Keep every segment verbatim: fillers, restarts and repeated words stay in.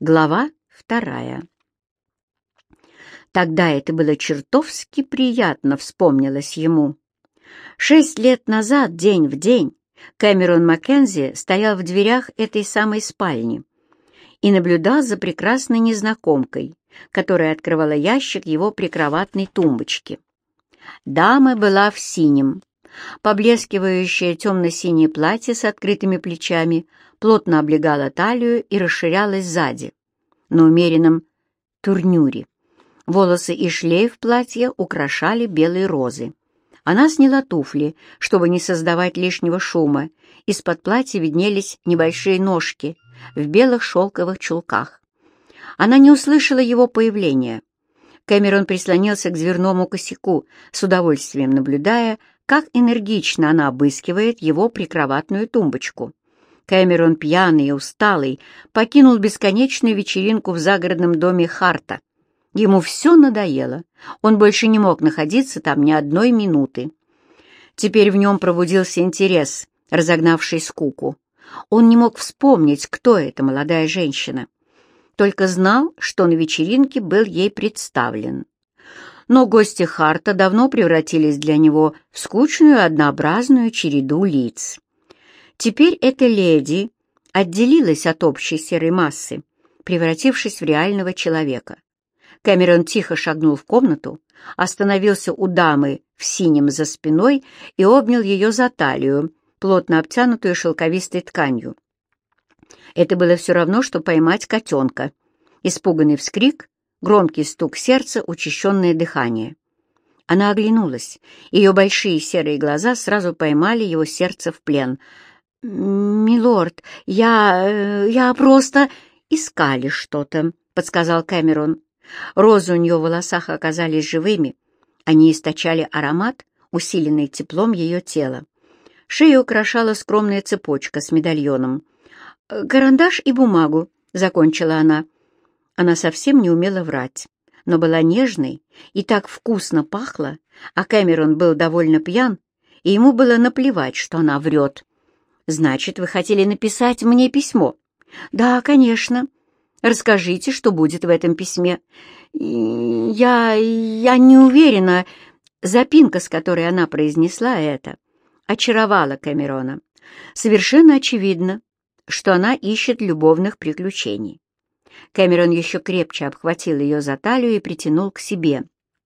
Глава вторая. Тогда это было чертовски приятно, вспомнилось ему. Шесть лет назад, день в день, Кэмерон Маккензи стоял в дверях этой самой спальни и наблюдал за прекрасной незнакомкой, которая открывала ящик его прикроватной тумбочки. Дама была в синем. Поблескивающее темно-синее платье с открытыми плечами плотно облегало талию и расширялось сзади, на умеренном турнюре. Волосы и шлейф платья украшали белые розы. Она сняла туфли, чтобы не создавать лишнего шума. Из-под платья виднелись небольшие ножки в белых шелковых чулках. Она не услышала его появления. Кэмерон прислонился к дверному косяку, с удовольствием наблюдая, как энергично она обыскивает его прикроватную тумбочку. Кэмерон, пьяный и усталый, покинул бесконечную вечеринку в загородном доме Харта. Ему все надоело, он больше не мог находиться там ни одной минуты. Теперь в нем пробудился интерес, разогнавший скуку. Он не мог вспомнить, кто эта молодая женщина. Только знал, что на вечеринке был ей представлен. Но гости Харта давно превратились для него в скучную однообразную череду лиц. Теперь эта леди отделилась от общей серой массы, превратившись в реального человека. Кэмерон тихо шагнул в комнату, остановился у дамы в синем за спиной и обнял ее за талию, плотно обтянутую шелковистой тканью. Это было все равно, что поймать котенка. Испуганный вскрик, громкий стук сердца, учащенное дыхание. Она оглянулась. Ее большие серые глаза сразу поймали его сердце в плен. «Милорд, я... я просто... искали что-то», — подсказал Кэмерон. Розы у нее в волосах оказались живыми. Они источали аромат, усиленный теплом ее тела. Шею украшала скромная цепочка с медальоном. «Карандаш и бумагу», — закончила она. Она совсем не умела врать, но была нежной и так вкусно пахла, а Кэмерон был довольно пьян, и ему было наплевать, что она врет. «Значит, вы хотели написать мне письмо?» «Да, конечно. Расскажите, что будет в этом письме». «Я... я не уверена». Запинка, с которой она произнесла это, очаровала Кэмерона. Совершенно очевидно, что она ищет любовных приключений. Кэмерон еще крепче обхватил ее за талию и притянул к себе.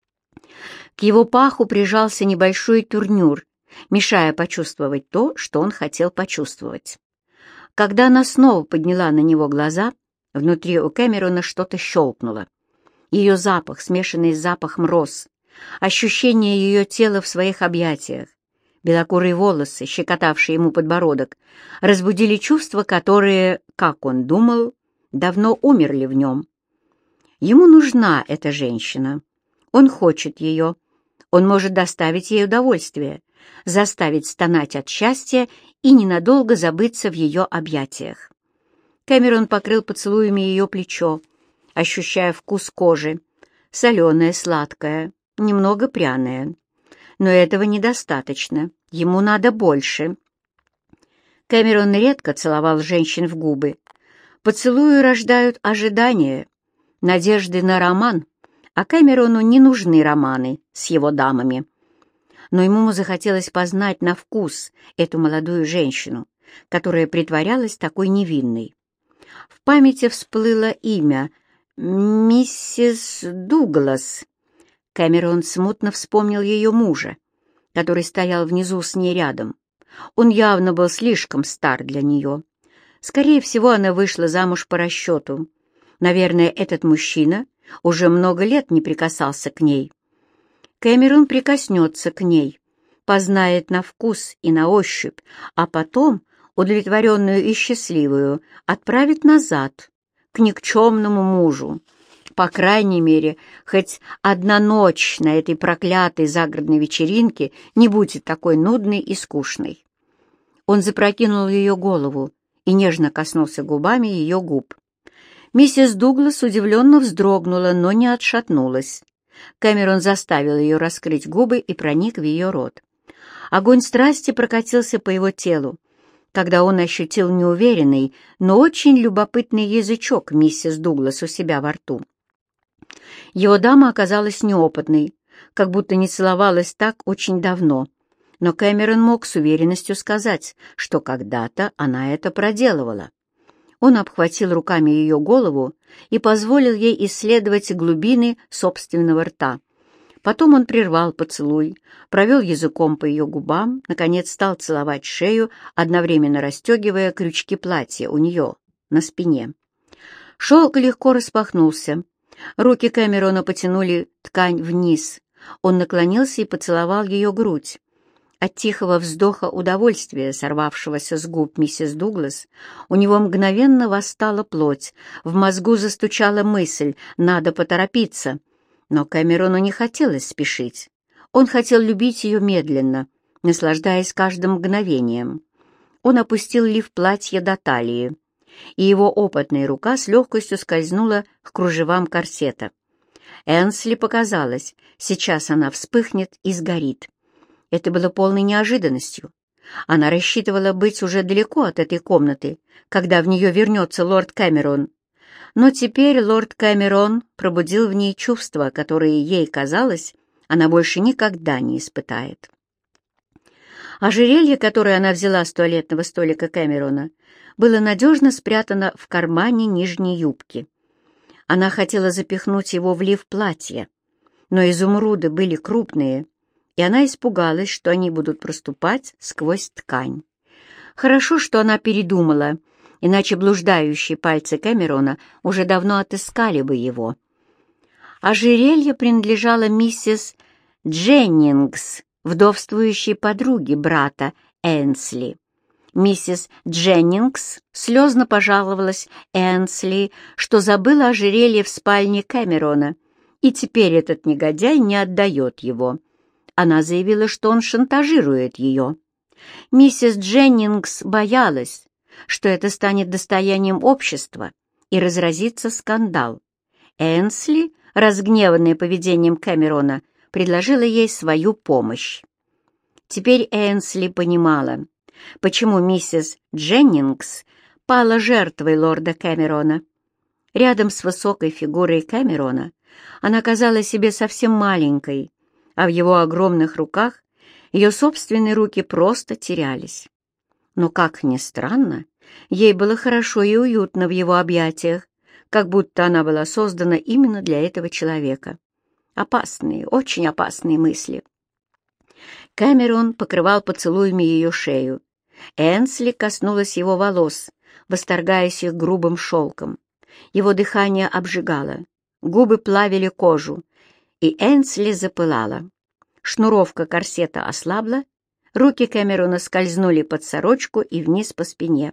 К его паху прижался небольшой турнюр, мешая почувствовать то, что он хотел почувствовать. Когда она снова подняла на него глаза, внутри у Кэмерона что-то щелкнуло. Ее запах, смешанный с запахом роз, ощущение ее тела в своих объятиях, белокурые волосы, щекотавшие ему подбородок, разбудили чувства, которые, как он думал, давно умерли в нем. Ему нужна эта женщина. Он хочет ее. Он может доставить ей удовольствие, заставить стонать от счастья и ненадолго забыться в ее объятиях. Кэмерон покрыл поцелуями ее плечо, ощущая вкус кожи, соленое, сладкое, немного пряное. Но этого недостаточно, ему надо больше. Кэмерон редко целовал женщин в губы. Поцелуи рождают ожидания, надежды на роман, а Кэмерону не нужны романы с его дамами. Но ему захотелось познать на вкус эту молодую женщину, которая притворялась такой невинной. В памяти всплыло имя миссис Дуглас. Кэмерон смутно вспомнил ее мужа, который стоял внизу с ней рядом. Он явно был слишком стар для нее. Скорее всего, она вышла замуж по расчету. Наверное, этот мужчина уже много лет не прикасался к ней. Кэмерон прикоснется к ней, познает на вкус и на ощупь, а потом, удовлетворенную и счастливую, отправит назад, к никчемному мужу. По крайней мере, хоть одна ночь на этой проклятой загородной вечеринке не будет такой нудной и скучной. Он запрокинул ее голову и нежно коснулся губами ее губ. Миссис Дуглас удивленно вздрогнула, но не отшатнулась. Кэмерон заставил ее раскрыть губы и проник в ее рот. Огонь страсти прокатился по его телу. когда он ощутил неуверенный, но очень любопытный язычок миссис Дуглас у себя во рту. Его дама оказалась неопытной, как будто не целовалась так очень давно, но Кэмерон мог с уверенностью сказать, что когда-то она это проделывала. Он обхватил руками ее голову и позволил ей исследовать глубины собственного рта. Потом он прервал поцелуй, провел языком по ее губам, наконец стал целовать шею, одновременно расстегивая крючки платья у нее на спине. Шелк легко распахнулся. Руки Кэмерона потянули ткань вниз. Он наклонился и поцеловал ее грудь. От тихого вздоха удовольствия, сорвавшегося с губ миссис Дуглас, у него мгновенно восстала плоть, в мозгу застучала мысль «надо поторопиться». Но Кэмерону не хотелось спешить. Он хотел любить ее медленно, наслаждаясь каждым мгновением. Он опустил лиф платья до талии, и его опытная рука с легкостью скользнула к кружевам корсета. Энсли показалось, сейчас она вспыхнет и сгорит. Это было полной неожиданностью. Она рассчитывала быть уже далеко от этой комнаты, когда в нее вернется лорд Кэмерон. Но теперь лорд Кэмерон пробудил в ней чувства, которые, ей казалось, она больше никогда не испытает. Ожерелье, которое она взяла с туалетного столика Кэмерона, было надежно спрятано в кармане нижней юбки. Она хотела запихнуть его в лиф платья, но изумруды были крупные, и она испугалась, что они будут проступать сквозь ткань. Хорошо, что она передумала, иначе блуждающие пальцы Кэмерона уже давно отыскали бы его. Ожерелье принадлежало миссис Дженнингс, вдовствующей подруге брата Энсли. Миссис Дженнингс слезно пожаловалась Энсли, что забыла ожерелье в спальне Кэмерона, и теперь этот негодяй не отдает его. Она заявила, что он шантажирует ее. Миссис Дженнингс боялась, что это станет достоянием общества и разразится скандал. Энсли, разгневанная поведением Кэмерона, предложила ей свою помощь. Теперь Энсли понимала, почему миссис Дженнингс пала жертвой лорда Кэмерона. Рядом с высокой фигурой Кэмерона она казалась себе совсем маленькой, а в его огромных руках ее собственные руки просто терялись. Но, как ни странно, ей было хорошо и уютно в его объятиях, как будто она была создана именно для этого человека. Опасные, очень опасные мысли. Кэмерон покрывал поцелуями ее шею. Энсли коснулась его волос, восторгаясь их грубым шелком. Его дыхание обжигало, губы плавили кожу, и Энсли запылала. Шнуровка корсета ослабла, руки Кэмерона скользнули под сорочку и вниз по спине.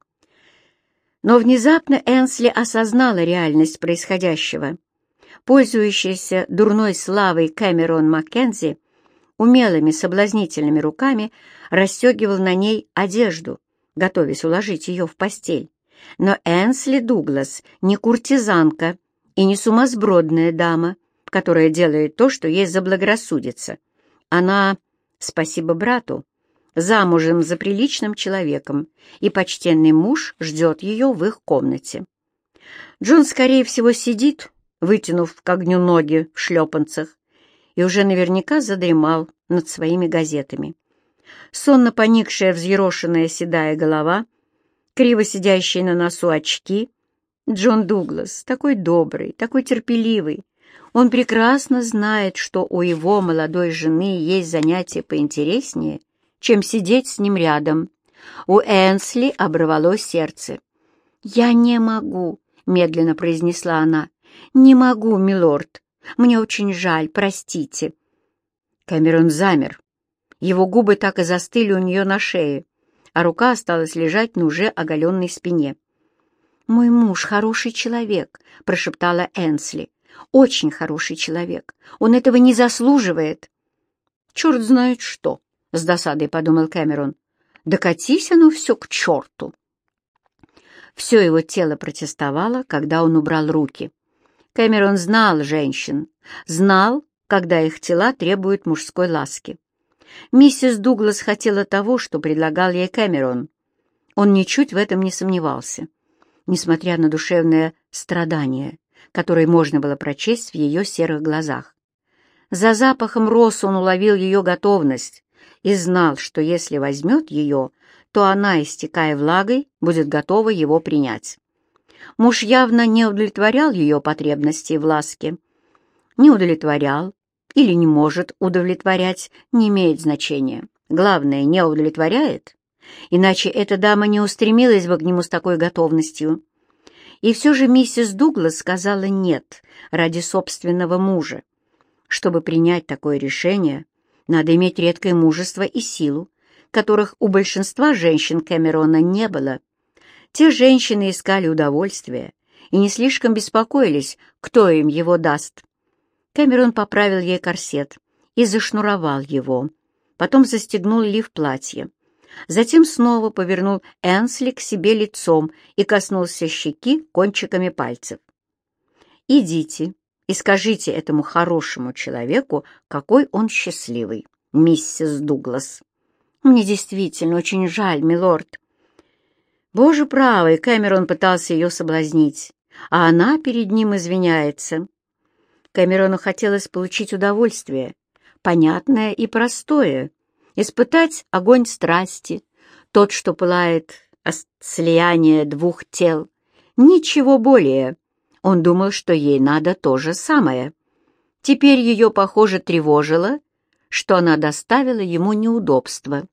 Но внезапно Энсли осознала реальность происходящего. Пользующийся дурной славой Кэмерон Маккензи умелыми соблазнительными руками расстегивал на ней одежду, готовясь уложить ее в постель. Но Энсли Дуглас не куртизанка и не сумасбродная дама, которая делает то, что ей заблагорассудится. Она, спасибо брату, замужем за приличным человеком, и почтенный муж ждет ее в их комнате. Джон, скорее всего, сидит, вытянув к огню ноги в шлепанцах, и уже наверняка задремал над своими газетами. Сонно поникшая взъерошенная седая голова, криво сидящие на носу очки. Джон Дуглас, такой добрый, такой терпеливый. Он прекрасно знает, что у его молодой жены есть занятие поинтереснее, чем сидеть с ним рядом. У Энсли оборвалось сердце. «Я не могу», — медленно произнесла она. «Не могу, милорд. Мне очень жаль, простите». Кэмерон замер. Его губы так и застыли у нее на шее, а рука осталась лежать на уже оголенной спине. «Мой муж хороший человек», — прошептала Энсли. «Очень хороший человек. Он этого не заслуживает». «Черт знает что», — с досадой подумал Кэмерон. «Докатись оно все к черту». Все его тело протестовало, когда он убрал руки. Кэмерон знал женщин, знал, когда их тела требуют мужской ласки. Миссис Дуглас хотела того, что предлагал ей Кэмерон. Он ничуть в этом не сомневался, несмотря на душевное страдание, которое можно было прочесть в ее серых глазах. За запахом роз он уловил ее готовность и знал, что если возьмет ее, то она, истекая влагой, будет готова его принять. Муж явно не удовлетворял ее потребностей в ласке. Не удовлетворял или не может удовлетворять, не имеет значения. Главное, не удовлетворяет, иначе эта дама не устремилась бы к нему с такой готовностью. И все же миссис Дуглас сказала «нет» ради собственного мужа. Чтобы принять такое решение, надо иметь редкое мужество и силу, которых у большинства женщин Кэмерона не было. Те женщины искали удовольствия и не слишком беспокоились, кто им его даст. Кэмерон поправил ей корсет и зашнуровал его, потом застегнул лиф платья. Затем снова повернул Энсли к себе лицом и коснулся щеки кончиками пальцев. «Идите и скажите этому хорошему человеку, какой он счастливый, миссис Дуглас. Мне действительно очень жаль, милорд». Боже правый, Кэмерон пытался ее соблазнить, а она перед ним извиняется. Кэмерону хотелось получить удовольствие, понятное и простое, испытать огонь страсти, тот, что пылает от слияния двух тел. Ничего более. Он думал, что ей надо то же самое. Теперь ее, похоже, тревожило, что она доставила ему неудобства.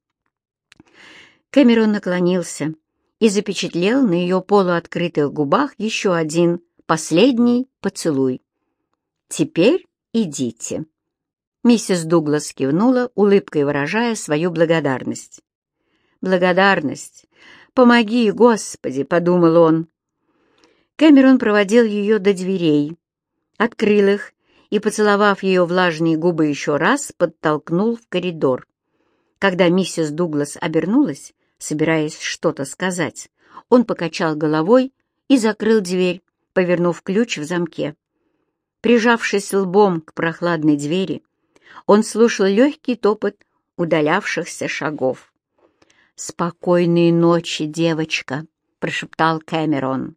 Кэмерон наклонился и запечатлел на ее полуоткрытых губах еще один, последний поцелуй. «Теперь идите». Миссис Дуглас кивнула, улыбкой выражая свою благодарность. «Благодарность! Помоги, Господи!» — подумал он. Кэмерон проводил ее до дверей, открыл их и, поцеловав ее влажные губы еще раз, подтолкнул в коридор. Когда миссис Дуглас обернулась, собираясь что-то сказать, он покачал головой и закрыл дверь, повернув ключ в замке. Прижавшись лбом к прохладной двери, он слушал легкий топот удалявшихся шагов. «Спокойной ночи, девочка», — прошептал Кэмерон.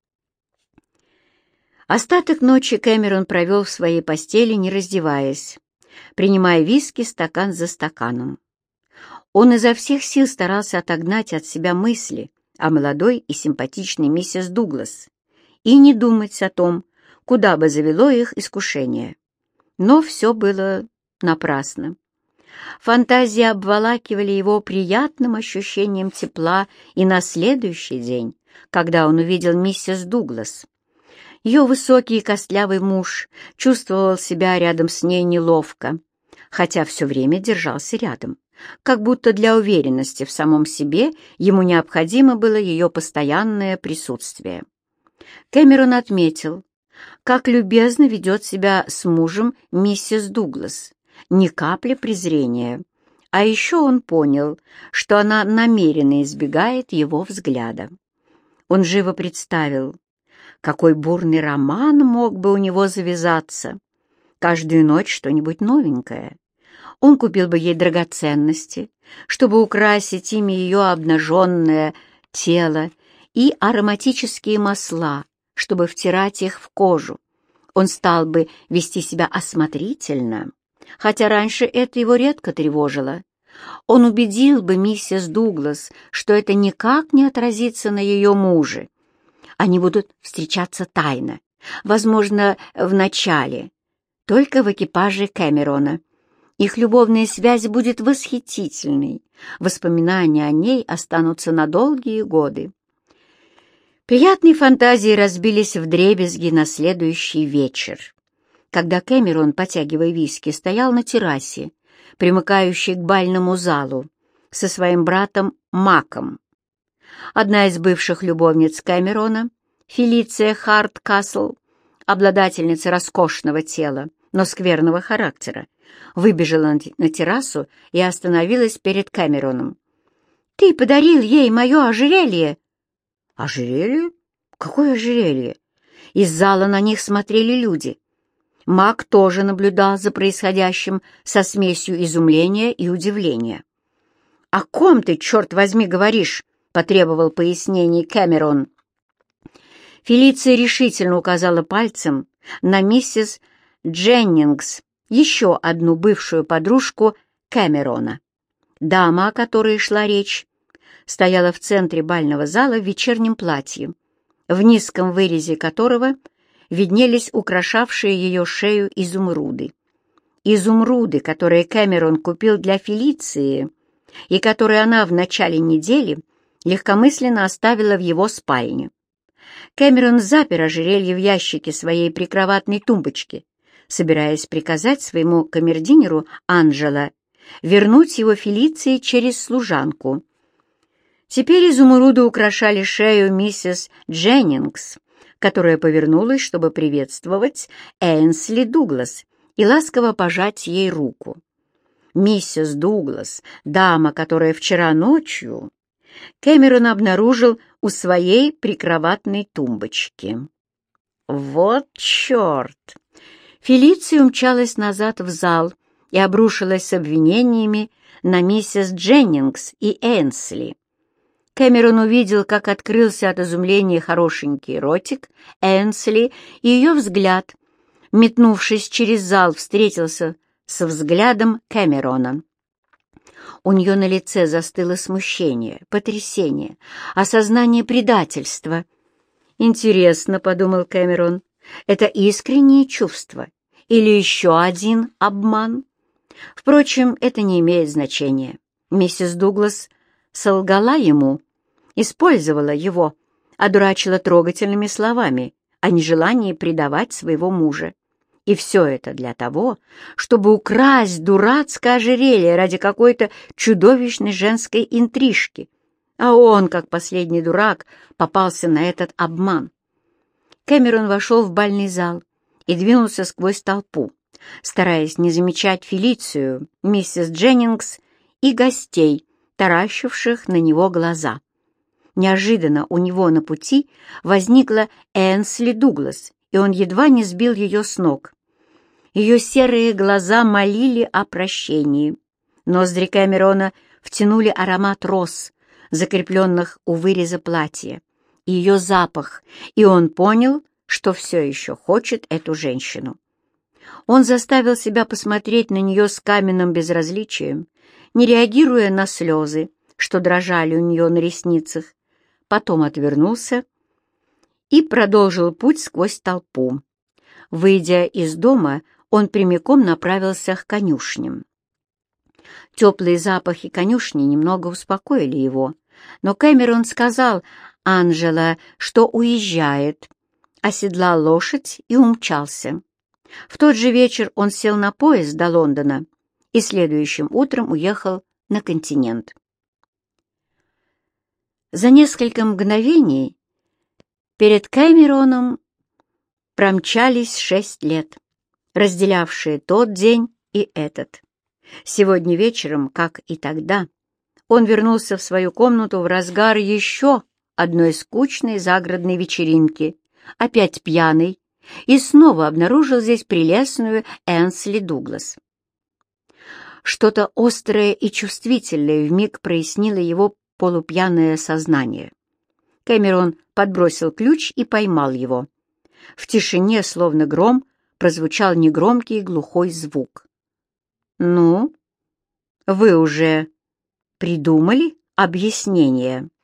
Остаток ночи Кэмерон провел в своей постели, не раздеваясь, принимая виски стакан за стаканом. Он изо всех сил старался отогнать от себя мысли о молодой и симпатичной миссис Дуглас и не думать о том, куда бы завело их искушение. Но все было напрасно. Фантазии обволакивали его приятным ощущением тепла и на следующий день, когда он увидел миссис Дуглас. Ее высокий и костлявый муж чувствовал себя рядом с ней неловко, хотя все время держался рядом, как будто для уверенности в самом себе ему необходимо было ее постоянное присутствие. Кэмерон отметил, как любезно ведет себя с мужем миссис Дуглас, ни капли презрения. А еще он понял, что она намеренно избегает его взгляда. Он живо представил, какой бурный роман мог бы у него завязаться. Каждую ночь что-нибудь новенькое. Он купил бы ей драгоценности, чтобы украсить ими ее обнаженное тело, и ароматические масла, чтобы втирать их в кожу. Он стал бы вести себя осмотрительно, хотя раньше это его редко тревожило. Он убедил бы миссис Дуглас, что это никак не отразится на ее муже. Они будут встречаться тайно, возможно, в начале, только в экипаже Кэмерона. Их любовная связь будет восхитительной, воспоминания о ней останутся на долгие годы. Приятные фантазии разбились вдребезги на следующий вечер, когда Кэмерон, потягивая виски, стоял на террасе, примыкающей к бальному залу, со своим братом Маком. Одна из бывших любовниц Кэмерона, Фелиция Харткасл, обладательница роскошного тела, но скверного характера, выбежала на террасу и остановилась перед Кэмероном. «Ты подарил ей мое ожерелье!» «Ожерелье? Какое ожерелье?» Из зала на них смотрели люди. Мак тоже наблюдал за происходящим со смесью изумления и удивления. «О ком ты, черт возьми, говоришь?» — потребовал пояснений Кэмерон. Фелиция решительно указала пальцем на миссис Дженнингс, еще одну бывшую подружку Кэмерона. Дама, о которой шла речь, стояла в центре бального зала в вечернем платье, в низком вырезе которого виднелись украшавшие ее шею изумруды. Изумруды, которые Кэмерон купил для Фелиции и которые она в начале недели легкомысленно оставила в его спальне. Кэмерон запер ожерелье в ящике своей прикроватной тумбочки, собираясь приказать своему камердинеру Анджело вернуть его Фелиции через служанку. Теперь изумруды украшали шею миссис Дженнингс, которая повернулась, чтобы приветствовать Энсли Дуглас и ласково пожать ей руку. Миссис Дуглас, дама, которая вчера ночью, Кэмерон обнаружил у своей прикроватной тумбочки. Вот черт! Фелиция умчалась назад в зал и обрушилась с обвинениями на миссис Дженнингс и Энсли. Кэмерон увидел, как открылся от изумления хорошенький ротик Энсли, и ее взгляд, метнувшись через зал, встретился со взглядом Кэмерона. У нее на лице застыло смущение, потрясение, осознание предательства. «Интересно», — подумал Кэмерон, — «это искренние чувства или еще один обман?» Впрочем, это не имеет значения. Миссис Дуглас солгала ему, использовала его, одурачила трогательными словами о нежелании предавать своего мужа. И все это для того, чтобы украсть дурацкое ожерелье ради какой-то чудовищной женской интрижки. А он, как последний дурак, попался на этот обман. Кэмерон вошел в бальный зал и двинулся сквозь толпу, стараясь не замечать Фелицию, миссис Дженнингс и гостей, таращивших на него глаза. Неожиданно у него на пути возникла Энсли Дуглас, и он едва не сбил ее с ног. Ее серые глаза молили о прощении. Ноздри Кэмерона втянули аромат роз, закрепленных у выреза платья, и ее запах, и он понял, что все еще хочет эту женщину. Он заставил себя посмотреть на нее с каменным безразличием, не реагируя на слезы, что дрожали у нее на ресницах, потом отвернулся и продолжил путь сквозь толпу. Выйдя из дома, он прямиком направился к конюшням. Теплые запахи конюшни немного успокоили его, но Кэмерон сказал Анджело, что уезжает, оседлал лошадь и умчался. В тот же вечер он сел на поезд до Лондона и следующим утром уехал на континент. За несколько мгновений перед Кэмероном промчались шесть лет, разделявшие тот день и этот. Сегодня вечером, как и тогда, он вернулся в свою комнату в разгар еще одной скучной загородной вечеринки, опять пьяный, и снова обнаружил здесь прелестную Энсли Дуглас. Что-то острое и чувствительное вмиг прояснило его полупьяное сознание. Кэмерон подбросил ключ и поймал его. В тишине, словно гром, прозвучал негромкий глухой звук. «Ну, вы уже придумали объяснение?»